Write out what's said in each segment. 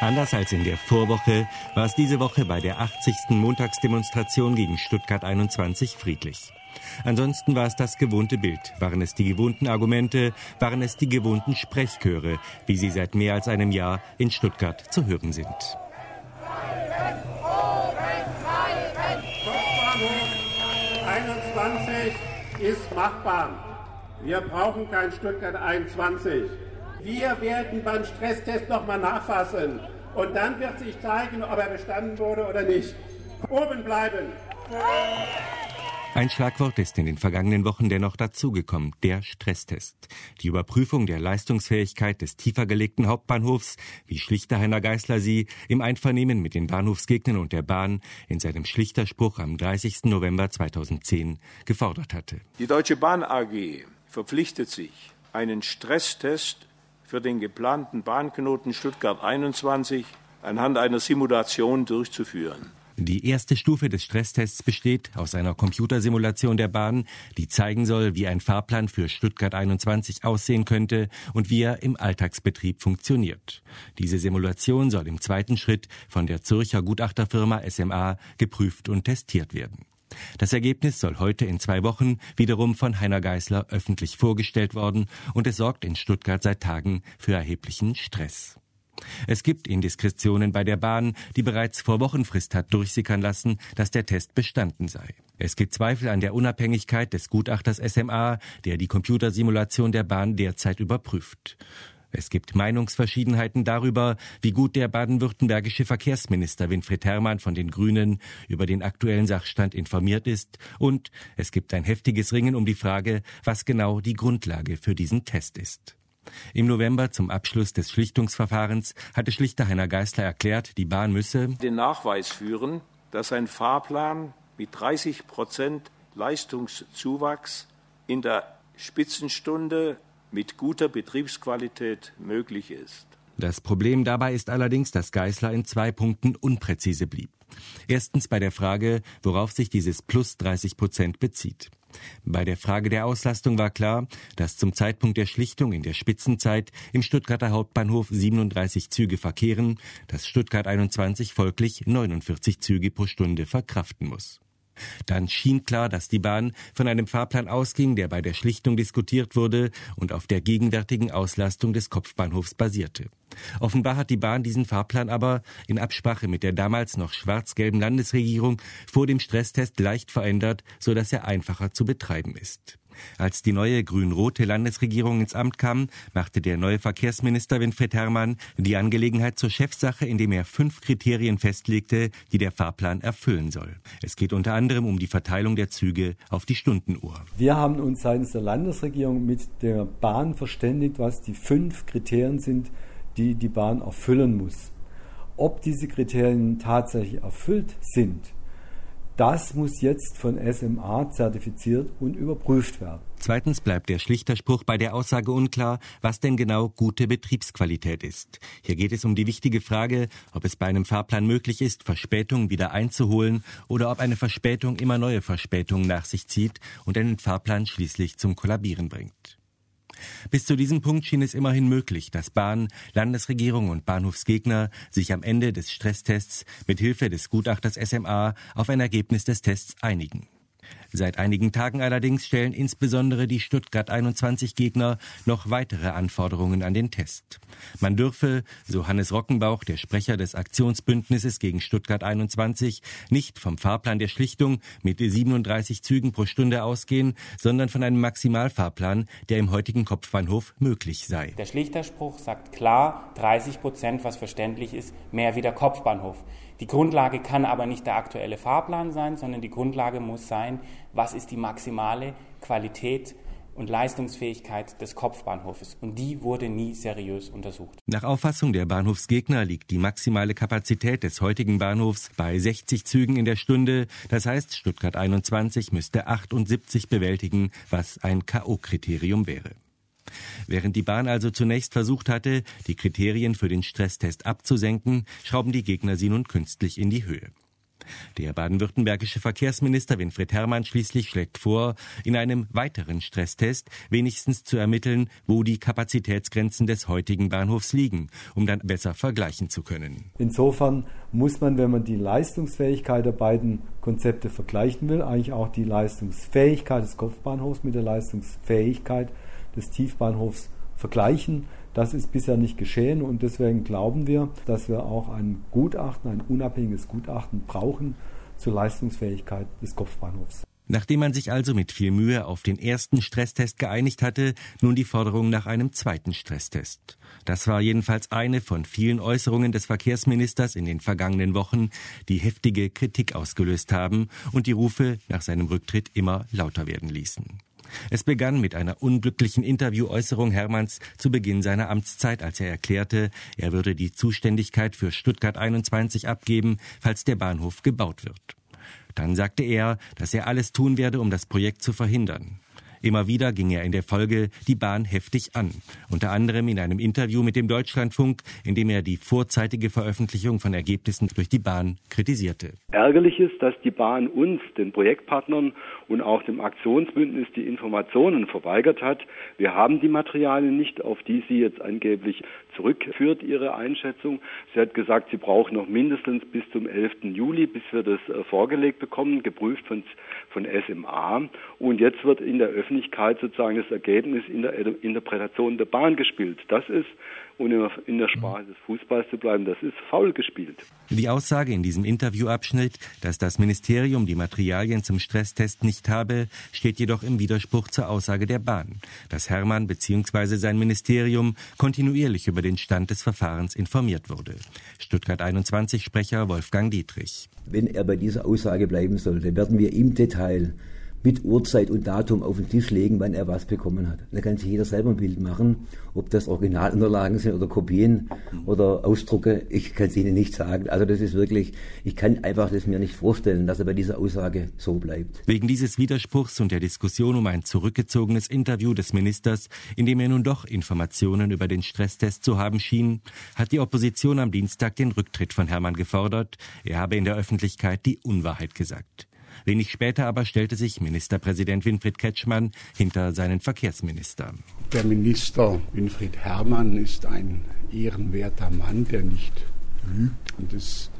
Anders als in der Vorwoche war es diese Woche bei der 80. Montagsdemonstration gegen Stuttgart 21 friedlich. Ansonsten war es das gewohnte Bild, waren es die gewohnten Argumente, waren es die gewohnten Sprechchöre, wie sie seit mehr als einem Jahr in Stuttgart zu hören sind. Kopfbahnhof 21 ist machbar. Wir brauchen kein Stuttgart 21. Wir werden beim Stresstest nochmal nachfassen. Und dann wird sich zeigen, ob er bestanden wurde oder nicht. Oben bleiben! Ein Schlagwort ist in den vergangenen Wochen dennoch dazugekommen, der Stresstest. Die Überprüfung der Leistungsfähigkeit des tiefer gelegten Hauptbahnhofs, wie Schlichter Heiner Geißler sie im Einvernehmen mit den Bahnhofsgegnern und der Bahn in seinem Schlichterspruch am 30. November 2010 gefordert hatte. Die Deutsche Bahn AG verpflichtet sich, einen Stresstest für den geplanten Bahnknoten Stuttgart 21 anhand einer Simulation durchzuführen. Die erste Stufe des Stresstests besteht aus einer Computersimulation der Bahn, die zeigen soll, wie ein Fahrplan für Stuttgart 21 aussehen könnte und wie er im Alltagsbetrieb funktioniert. Diese Simulation soll im zweiten Schritt von der Zürcher Gutachterfirma SMA geprüft und testiert werden. Das Ergebnis soll heute in 2 Wochen wiederum von Heiner Geißler öffentlich vorgestellt worden und es sorgt in Stuttgart seit Tagen für erheblichen Stress. Es gibt Indiskretionen bei der Bahn, die bereits vor Wochenfrist hat durchsickern lassen, dass der Test bestanden sei. Es gibt Zweifel an der Unabhängigkeit des Gutachters SMA, der die Computersimulation der Bahn derzeit überprüft. Es gibt Meinungsverschiedenheiten darüber, wie gut der baden-württembergische Verkehrsminister Winfried Herrmann von den Grünen über den aktuellen Sachstand informiert ist. Und es gibt ein heftiges Ringen um die Frage, was genau die Grundlage für diesen Test ist. Im November zum Abschluss des Schlichtungsverfahrens hatte Schlichter Heiner Geißler erklärt, die Bahn müsse den Nachweis führen, dass ein Fahrplan mit 30% Leistungszuwachs in der Spitzenstunde mit guter Betriebsqualität möglich ist. Das Problem dabei ist allerdings, dass Geißler in 2 Punkten unpräzise blieb. Erstens bei der Frage, worauf sich dieses plus 30% bezieht. Bei der Frage der Auslastung war klar, dass zum Zeitpunkt der Schlichtung in der Spitzenzeit im Stuttgarter Hauptbahnhof 37 Züge verkehren, dass Stuttgart 21 folglich 49 Züge pro Stunde verkraften muss. Dann schien klar, dass die Bahn von einem Fahrplan ausging, der bei der Schlichtung diskutiert wurde und auf der gegenwärtigen Auslastung des Kopfbahnhofs basierte. Offenbar hat die Bahn diesen Fahrplan aber in Absprache mit der damals noch schwarz-gelben Landesregierung vor dem Stresstest leicht verändert, sodass er einfacher zu betreiben ist. Als die neue grün-rote Landesregierung ins Amt kam, machte der neue Verkehrsminister Winfried Herrmann die Angelegenheit zur Chefsache, indem er 5 Kriterien festlegte, die der Fahrplan erfüllen soll. Es geht unter anderem um die Verteilung der Züge auf die Stundenuhr. Wir haben uns seitens der Landesregierung mit der Bahn verständigt, was die 5 Kriterien sind, die die Bahn erfüllen muss. Ob diese Kriterien tatsächlich erfüllt sind, das muss jetzt von SMA zertifiziert und überprüft werden. Zweitens bleibt der Schlichterspruch bei der Aussage unklar, was denn genau gute Betriebsqualität ist. Hier geht es um die wichtige Frage, ob es bei einem Fahrplan möglich ist, Verspätungen wieder einzuholen oder ob eine Verspätung immer neue Verspätungen nach sich zieht und einen Fahrplan schließlich zum Kollabieren bringt. Bis zu diesem Punkt schien es immerhin möglich, dass Bahn, Landesregierung und Bahnhofsgegner sich am Ende des Stresstests mit Hilfe des Gutachters SMA auf ein Ergebnis des Tests einigen. Seit einigen Tagen allerdings stellen insbesondere die Stuttgart 21 Gegner noch weitere Anforderungen an den Test. Man dürfe, so Hannes Rockenbauch, der Sprecher des Aktionsbündnisses gegen Stuttgart 21, nicht vom Fahrplan der Schlichtung mit 37 Zügen pro Stunde ausgehen, sondern von einem Maximalfahrplan, der im heutigen Kopfbahnhof möglich sei. Der Schlichterspruch sagt klar, 30%, was verständlich ist, mehr wie der Kopfbahnhof. Die Grundlage kann aber nicht der aktuelle Fahrplan sein, sondern die Grundlage muss sein, was ist die maximale Qualität und Leistungsfähigkeit des Kopfbahnhofes. Und die wurde nie seriös untersucht. Nach Auffassung der Bahnhofsgegner liegt die maximale Kapazität des heutigen Bahnhofs bei 60 Zügen in der Stunde. Das heißt, Stuttgart 21 müsste 78 bewältigen, was ein K.O.-Kriterium wäre. Während die Bahn also zunächst versucht hatte, die Kriterien für den Stresstest abzusenken, schrauben die Gegner sie nun künstlich in die Höhe. Der baden-württembergische Verkehrsminister Winfried Herrmann schließlich schlägt vor, in einem weiteren Stresstest wenigstens zu ermitteln, wo die Kapazitätsgrenzen des heutigen Bahnhofs liegen, um dann besser vergleichen zu können. Insofern muss man, wenn man die Leistungsfähigkeit der beiden Konzepte vergleichen will, eigentlich auch die Leistungsfähigkeit des Kopfbahnhofs mit der Leistungsfähigkeit des Tiefbahnhofs vergleichen. Das ist bisher nicht geschehen und deswegen glauben wir, dass wir auch ein unabhängiges Gutachten brauchen zur Leistungsfähigkeit des Kopfbahnhofs. Nachdem man sich also mit viel Mühe auf den ersten Stresstest geeinigt hatte, nun die Forderung nach einem zweiten Stresstest. Das war jedenfalls eine von vielen Äußerungen des Verkehrsministers in den vergangenen Wochen, die heftige Kritik ausgelöst haben und die Rufe nach seinem Rücktritt immer lauter werden ließen. Es begann mit einer unglücklichen Interviewäußerung Herrmanns zu Beginn seiner Amtszeit, als er erklärte, er würde die Zuständigkeit für Stuttgart 21 abgeben, falls der Bahnhof gebaut wird. Dann sagte er, dass er alles tun werde, um das Projekt zu verhindern. Immer wieder ging er in der Folge die Bahn heftig an, unter anderem in einem Interview mit dem Deutschlandfunk, in dem er die vorzeitige Veröffentlichung von Ergebnissen durch die Bahn kritisierte. Ärgerlich ist, dass die Bahn uns, den Projektpartnern und auch dem Aktionsbündnis die Informationen verweigert hat. Wir haben die Materialien nicht, auf die sie jetzt angeblich zurückführt, ihre Einschätzung. Sie hat gesagt, sie braucht noch mindestens bis zum 11. Juli, bis wir das vorgelegt bekommen, geprüft von SMA. Und jetzt wird in der Öffentlichkeit sozusagen das Ergebnis in der Interpretation der Bahn gespielt. Das ist, um in der Sprache des Fußballs zu bleiben, das ist faul gespielt. Die Aussage in diesem Interviewabschnitt, dass das Ministerium die Materialien zum Stresstest nicht habe, steht jedoch im Widerspruch zur Aussage der Bahn, dass Herrmann bzw. sein Ministerium kontinuierlich über den Stand des Verfahrens informiert wurde. Stuttgart 21-Sprecher Wolfgang Dietrich. Wenn er bei dieser Aussage bleiben sollte, werden wir im Detail mit Uhrzeit und Datum auf den Tisch legen, wann er was bekommen hat. Da kann sich jeder selber ein Bild machen, ob das Originalunterlagen sind oder Kopien oder Ausdrucke. Ich kann es Ihnen nicht sagen. Also das ist wirklich, ich kann einfach das mir nicht vorstellen, dass er bei dieser Aussage so bleibt. Wegen dieses Widerspruchs und der Diskussion um ein zurückgezogenes Interview des Ministers, in dem er nun doch Informationen über den Stresstest zu haben schien, hat die Opposition am Dienstag den Rücktritt von Herrmann gefordert. Er habe in der Öffentlichkeit die Unwahrheit gesagt. Wenig später aber stellte sich Ministerpräsident Winfried Kretschmann hinter seinen Verkehrsminister. Der Minister Winfried Herrmann ist ein ehrenwerter Mann, der nicht lügt. Und es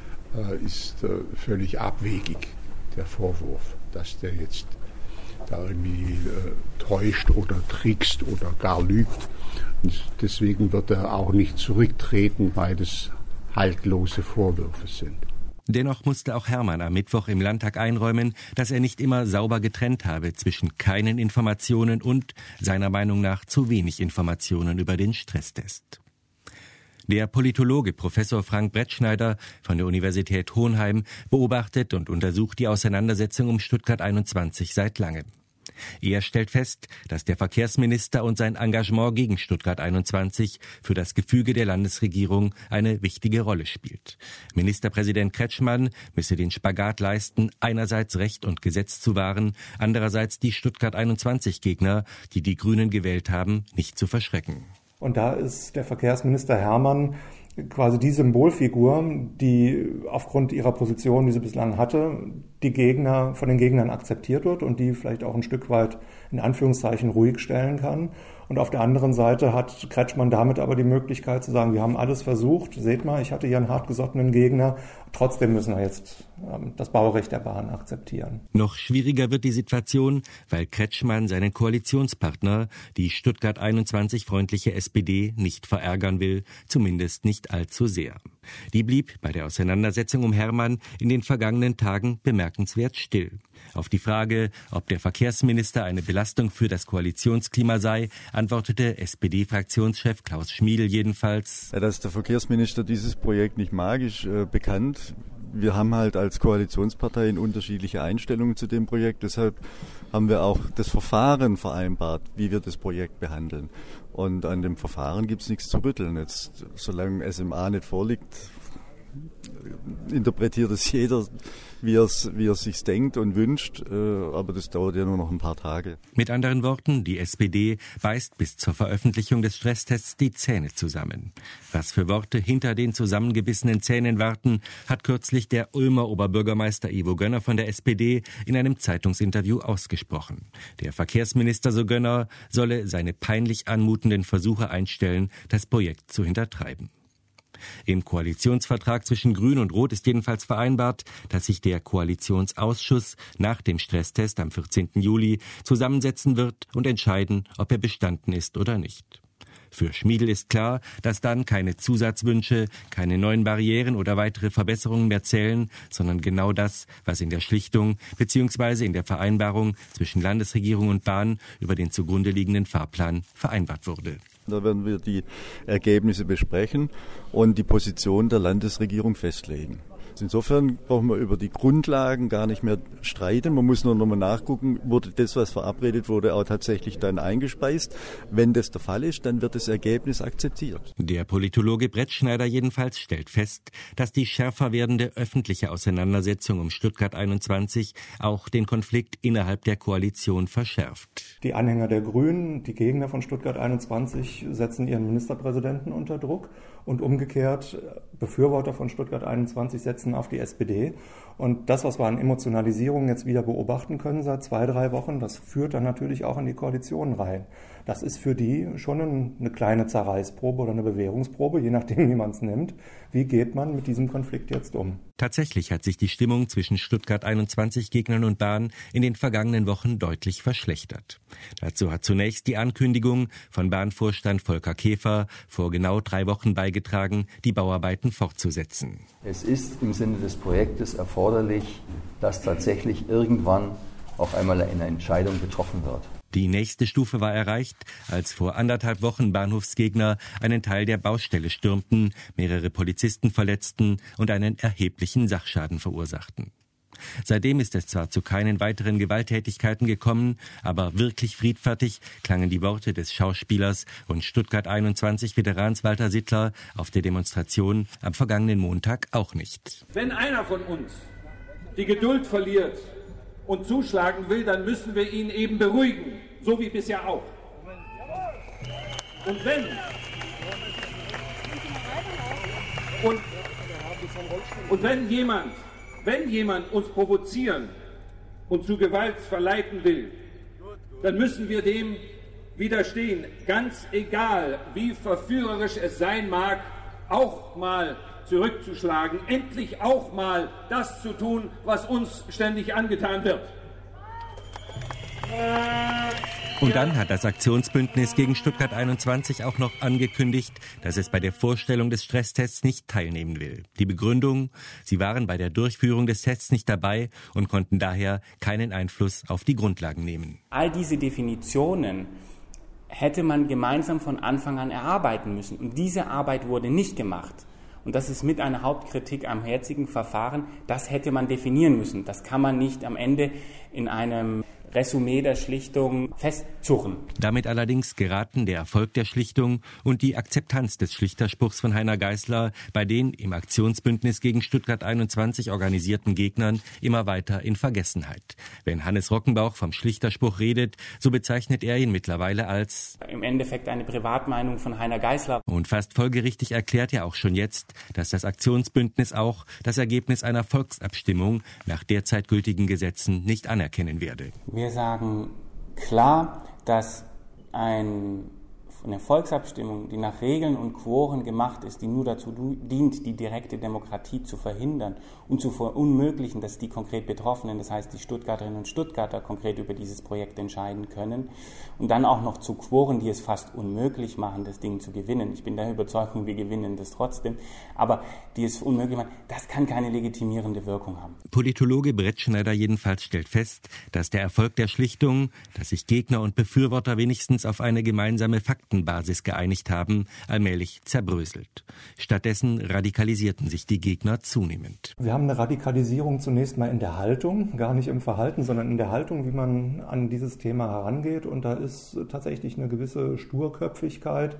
ist völlig abwegig, der Vorwurf, dass der jetzt da irgendwie täuscht oder trickst oder gar lügt. Und deswegen wird er auch nicht zurücktreten, weil das haltlose Vorwürfe sind. Dennoch musste auch Herrmann am Mittwoch im Landtag einräumen, dass er nicht immer sauber getrennt habe zwischen keinen Informationen und, seiner Meinung nach, zu wenig Informationen über den Stresstest. Der Politologe Professor Frank Brettschneider von der Universität Hohenheim beobachtet und untersucht die Auseinandersetzung um Stuttgart 21 seit langem. Er stellt fest, dass der Verkehrsminister und sein Engagement gegen Stuttgart 21 für das Gefüge der Landesregierung eine wichtige Rolle spielt. Ministerpräsident Kretschmann müsse den Spagat leisten, einerseits Recht und Gesetz zu wahren, andererseits die Stuttgart 21-Gegner, die die Grünen gewählt haben, nicht zu verschrecken. Und da ist der Verkehrsminister Herrmann quasi die Symbolfigur, die aufgrund ihrer Position, die sie bislang hatte, von den Gegnern akzeptiert wird und die vielleicht auch ein Stück weit in Anführungszeichen ruhig stellen kann. Und auf der anderen Seite hat Kretschmann damit aber die Möglichkeit zu sagen, wir haben alles versucht, seht mal, ich hatte hier einen hartgesottenen Gegner, trotzdem müssen wir jetzt das Baurecht der Bahn akzeptieren. Noch schwieriger wird die Situation, weil Kretschmann seinen Koalitionspartner, die Stuttgart 21-freundliche SPD, nicht verärgern will, zumindest nicht allzu sehr. Die blieb bei der Auseinandersetzung um Herrmann in den vergangenen Tagen bemerkenswert still. Auf die Frage, ob der Verkehrsminister eine Belastung für das Koalitionsklima sei, antwortete SPD-Fraktionschef Klaus Schmiedl jedenfalls: Dass der Verkehrsminister dieses Projekt nicht mag, ist bekannt. Wir haben halt als Koalitionsparteien unterschiedliche Einstellungen zu dem Projekt. Deshalb haben wir auch das Verfahren vereinbart, wie wir das Projekt behandeln. Und an dem Verfahren gibt es nichts zu rütteln. Jetzt, solange SMA nicht vorliegt, interpretiert es jeder, wie er sich denkt und wünscht, aber das dauert ja nur noch ein paar Tage. Mit anderen Worten, die SPD beißt bis zur Veröffentlichung des Stresstests die Zähne zusammen. Was für Worte hinter den zusammengebissenen Zähnen warten, hat kürzlich der Ulmer Oberbürgermeister Ivo Gönner von der SPD in einem Zeitungsinterview ausgesprochen. Der Verkehrsminister, so Gönner, solle seine peinlich anmutenden Versuche einstellen, das Projekt zu hintertreiben. Im Koalitionsvertrag zwischen Grün und Rot ist jedenfalls vereinbart, dass sich der Koalitionsausschuss nach dem Stresstest am 14. Juli zusammensetzen wird und entscheiden, ob er bestanden ist oder nicht. Für Schmiedl ist klar, dass dann keine Zusatzwünsche, keine neuen Barrieren oder weitere Verbesserungen mehr zählen, sondern genau das, was in der Schlichtung bzw. in der Vereinbarung zwischen Landesregierung und Bahn über den zugrunde liegenden Fahrplan vereinbart wurde. Da werden wir die Ergebnisse besprechen und die Position der Landesregierung festlegen. Insofern brauchen wir über die Grundlagen gar nicht mehr streiten. Man muss nur noch mal nachgucken, wurde das, was verabredet wurde, auch tatsächlich dann eingespeist. Wenn das der Fall ist, dann wird das Ergebnis akzeptiert. Der Politologe Brettschneider jedenfalls stellt fest, dass die schärfer werdende öffentliche Auseinandersetzung um Stuttgart 21 auch den Konflikt innerhalb der Koalition verschärft. Die Anhänger der Grünen, die Gegner von Stuttgart 21 setzen ihren Ministerpräsidenten unter Druck und umgekehrt Befürworter von Stuttgart 21 setzen auf die SPD. Und das, was wir an Emotionalisierung jetzt wieder beobachten können seit 2-3 Wochen, das führt dann natürlich auch in die Koalition rein. Das ist für die schon eine kleine Zerreißprobe oder eine Bewährungsprobe, je nachdem, wie man es nimmt. Wie geht man mit diesem Konflikt jetzt um? Tatsächlich hat sich die Stimmung zwischen Stuttgart 21 Gegnern und Bahn in den vergangenen Wochen deutlich verschlechtert. Dazu hat zunächst die Ankündigung von Bahnvorstand Volker Käfer vor genau 3 Wochen beigetragen, die Bauarbeiten fortzusetzen. Es ist im Sinne des Projektes erforderlich, dass tatsächlich irgendwann auch einmal eine Entscheidung getroffen wird. Die nächste Stufe war erreicht, als vor 1,5 Wochen Bahnhofsgegner einen Teil der Baustelle stürmten, mehrere Polizisten verletzten und einen erheblichen Sachschaden verursachten. Seitdem ist es zwar zu keinen weiteren Gewalttätigkeiten gekommen, aber wirklich friedfertig klangen die Worte des Schauspielers und Stuttgart 21 Veterans Walter Sittler auf der Demonstration am vergangenen Montag auch nicht. Wenn einer von uns die Geduld verliert und zuschlagen will, dann müssen wir ihn eben beruhigen, so wie bisher auch. Und wenn jemand uns provozieren und zu Gewalt verleiten will, dann müssen wir dem widerstehen, ganz egal, wie verführerisch es sein mag, auch mal zurückzuschlagen, endlich auch mal das zu tun, was uns ständig angetan wird. Und dann hat das Aktionsbündnis gegen Stuttgart 21 auch noch angekündigt, dass es bei der Vorstellung des Stresstests nicht teilnehmen will. Die Begründung: Sie waren bei der Durchführung des Tests nicht dabei und konnten daher keinen Einfluss auf die Grundlagen nehmen. All diese Definitionen hätte man gemeinsam von Anfang an erarbeiten müssen. Und diese Arbeit wurde nicht gemacht. Und das ist mit einer Hauptkritik am jetzigen Verfahren. Das hätte man definieren müssen. Das kann man nicht am Ende in einem Resümee der Schlichtung festzurren. Damit allerdings geraten der Erfolg der Schlichtung und die Akzeptanz des Schlichterspruchs von Heiner Geißler bei den im Aktionsbündnis gegen Stuttgart 21 organisierten Gegnern immer weiter in Vergessenheit. Wenn Hannes Rockenbauch vom Schlichterspruch redet, so bezeichnet er ihn mittlerweile als im Endeffekt eine Privatmeinung von Heiner Geißler. Und fast folgerichtig erklärt er auch schon jetzt, dass das Aktionsbündnis auch das Ergebnis einer Volksabstimmung nach derzeit gültigen Gesetzen nicht anerkennen werde. Wir sagen klar, dass eine Volksabstimmung, die nach Regeln und Quoren gemacht ist, die nur dazu dient, die direkte Demokratie zu verhindern und zu verunmöglichen, dass die konkret Betroffenen, das heißt die Stuttgarterinnen und Stuttgarter, konkret über dieses Projekt entscheiden können und dann auch noch zu Quoren, die es fast unmöglich machen, das Ding zu gewinnen. Ich bin der Überzeugung, wir gewinnen das trotzdem, aber die es unmöglich machen, das kann keine legitimierende Wirkung haben. Politologe Brettschneider jedenfalls stellt fest, dass der Erfolg der Schlichtung, dass sich Gegner und Befürworter wenigstens auf eine gemeinsame Faktenbasis geeinigt haben, allmählich zerbröselt. Stattdessen radikalisierten sich die Gegner zunehmend. Wir haben eine Radikalisierung zunächst mal in der Haltung, gar nicht im Verhalten, sondern in der Haltung, wie man an dieses Thema herangeht. Und da ist tatsächlich eine gewisse Sturköpfigkeit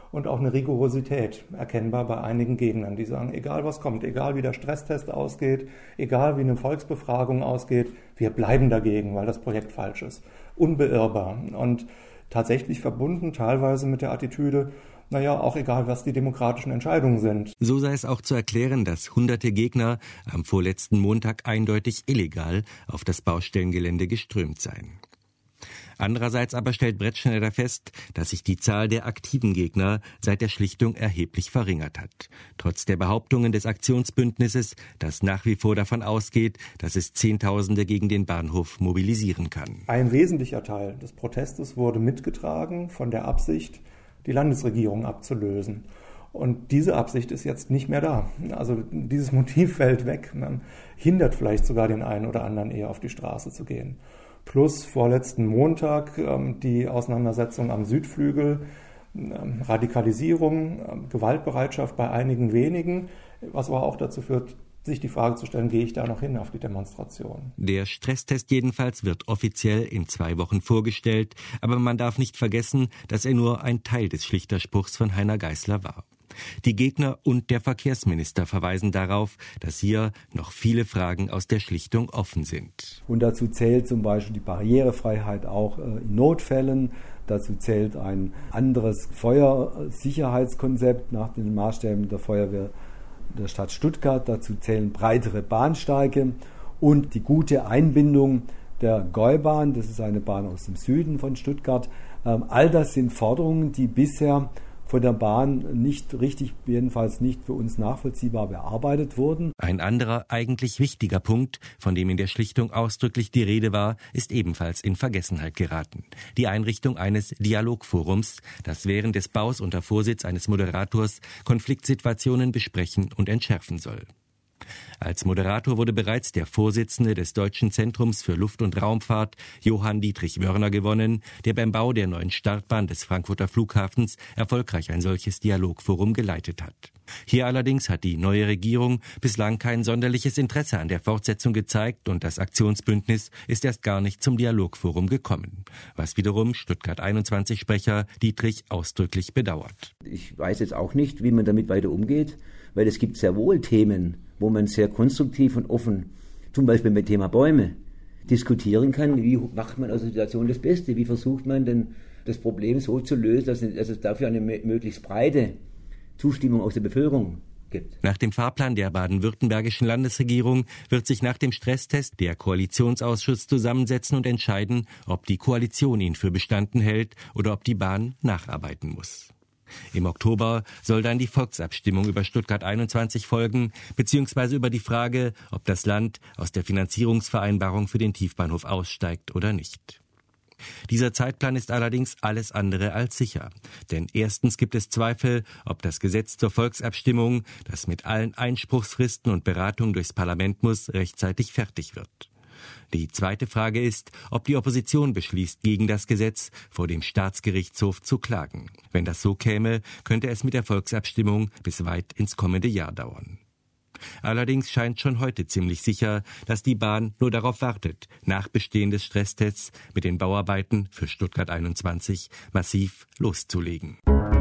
und auch eine Rigorosität erkennbar bei einigen Gegnern, die sagen, egal was kommt, egal wie der Stresstest ausgeht, egal wie eine Volksbefragung ausgeht, wir bleiben dagegen, weil das Projekt falsch ist. Unbeirrbar und tatsächlich verbunden teilweise mit der Attitüde, auch egal, was die demokratischen Entscheidungen sind. So sei es auch zu erklären, dass hunderte Gegner am vorletzten Montag eindeutig illegal auf das Baustellengelände geströmt seien. Andererseits aber stellt Brettschneider fest, dass sich die Zahl der aktiven Gegner seit der Schlichtung erheblich verringert hat. Trotz der Behauptungen des Aktionsbündnisses, das nach wie vor davon ausgeht, dass es Zehntausende gegen den Bahnhof mobilisieren kann. Ein wesentlicher Teil des Protestes wurde mitgetragen von der Absicht, die Landesregierung abzulösen. Und diese Absicht ist jetzt nicht mehr da. Also dieses Motiv fällt weg. Man hindert vielleicht sogar den einen oder anderen eher auf die Straße zu gehen. Plus vorletzten Montag die Auseinandersetzung am Südflügel, Radikalisierung, Gewaltbereitschaft bei einigen wenigen, was aber auch dazu führt, sich die Frage zu stellen, gehe ich da noch hin auf die Demonstration? Der Stresstest jedenfalls wird offiziell in 2 Wochen vorgestellt, aber man darf nicht vergessen, dass er nur ein Teil des Schlichterspruchs von Heiner Geißler war. Die Gegner und der Verkehrsminister verweisen darauf, dass hier noch viele Fragen aus der Schlichtung offen sind. Und dazu zählt zum Beispiel die Barrierefreiheit auch in Notfällen. Dazu zählt ein anderes Feuersicherheitskonzept nach den Maßstäben der Feuerwehr der Stadt Stuttgart. Dazu zählen breitere Bahnsteige und die gute Einbindung der Gäubahn. Das ist eine Bahn aus dem Süden von Stuttgart. All das sind Forderungen, die bisher von der Bahn nicht richtig, jedenfalls nicht für uns nachvollziehbar bearbeitet wurden. Ein anderer eigentlich wichtiger Punkt, von dem in der Schlichtung ausdrücklich die Rede war, ist ebenfalls in Vergessenheit geraten. Die Einrichtung eines Dialogforums, das während des Baus unter Vorsitz eines Moderators Konfliktsituationen besprechen und entschärfen soll. Als Moderator wurde bereits der Vorsitzende des Deutschen Zentrums für Luft- und Raumfahrt, Johann Dietrich Wörner, gewonnen, der beim Bau der neuen Startbahn des Frankfurter Flughafens erfolgreich ein solches Dialogforum geleitet hat. Hier allerdings hat die neue Regierung bislang kein sonderliches Interesse an der Fortsetzung gezeigt und das Aktionsbündnis ist erst gar nicht zum Dialogforum gekommen, was wiederum Stuttgart 21-Sprecher Dietrich ausdrücklich bedauert. Ich weiß jetzt auch nicht, wie man damit weiter umgeht, weil es gibt sehr wohl Themen, wo man sehr konstruktiv und offen, zum Beispiel mit dem Thema Bäume, diskutieren kann. Wie macht man aus der Situation das Beste? Wie versucht man denn das Problem so zu lösen, dass es dafür eine möglichst breite Zustimmung aus der Bevölkerung gibt? Nach dem Fahrplan der baden-württembergischen Landesregierung wird sich nach dem Stresstest der Koalitionsausschuss zusammensetzen und entscheiden, ob die Koalition ihn für bestanden hält oder ob die Bahn nacharbeiten muss. Im Oktober soll dann die Volksabstimmung über Stuttgart 21 folgen, beziehungsweise über die Frage, ob das Land aus der Finanzierungsvereinbarung für den Tiefbahnhof aussteigt oder nicht. Dieser Zeitplan ist allerdings alles andere als sicher. Denn erstens gibt es Zweifel, ob das Gesetz zur Volksabstimmung, das mit allen Einspruchsfristen und Beratungen durchs Parlament muss, rechtzeitig fertig wird. Die zweite Frage ist, ob die Opposition beschließt, gegen das Gesetz vor dem Staatsgerichtshof zu klagen. Wenn das so käme, könnte es mit der Volksabstimmung bis weit ins kommende Jahr dauern. Allerdings scheint schon heute ziemlich sicher, dass die Bahn nur darauf wartet, nach Bestehen des Stresstests mit den Bauarbeiten für Stuttgart 21 massiv loszulegen.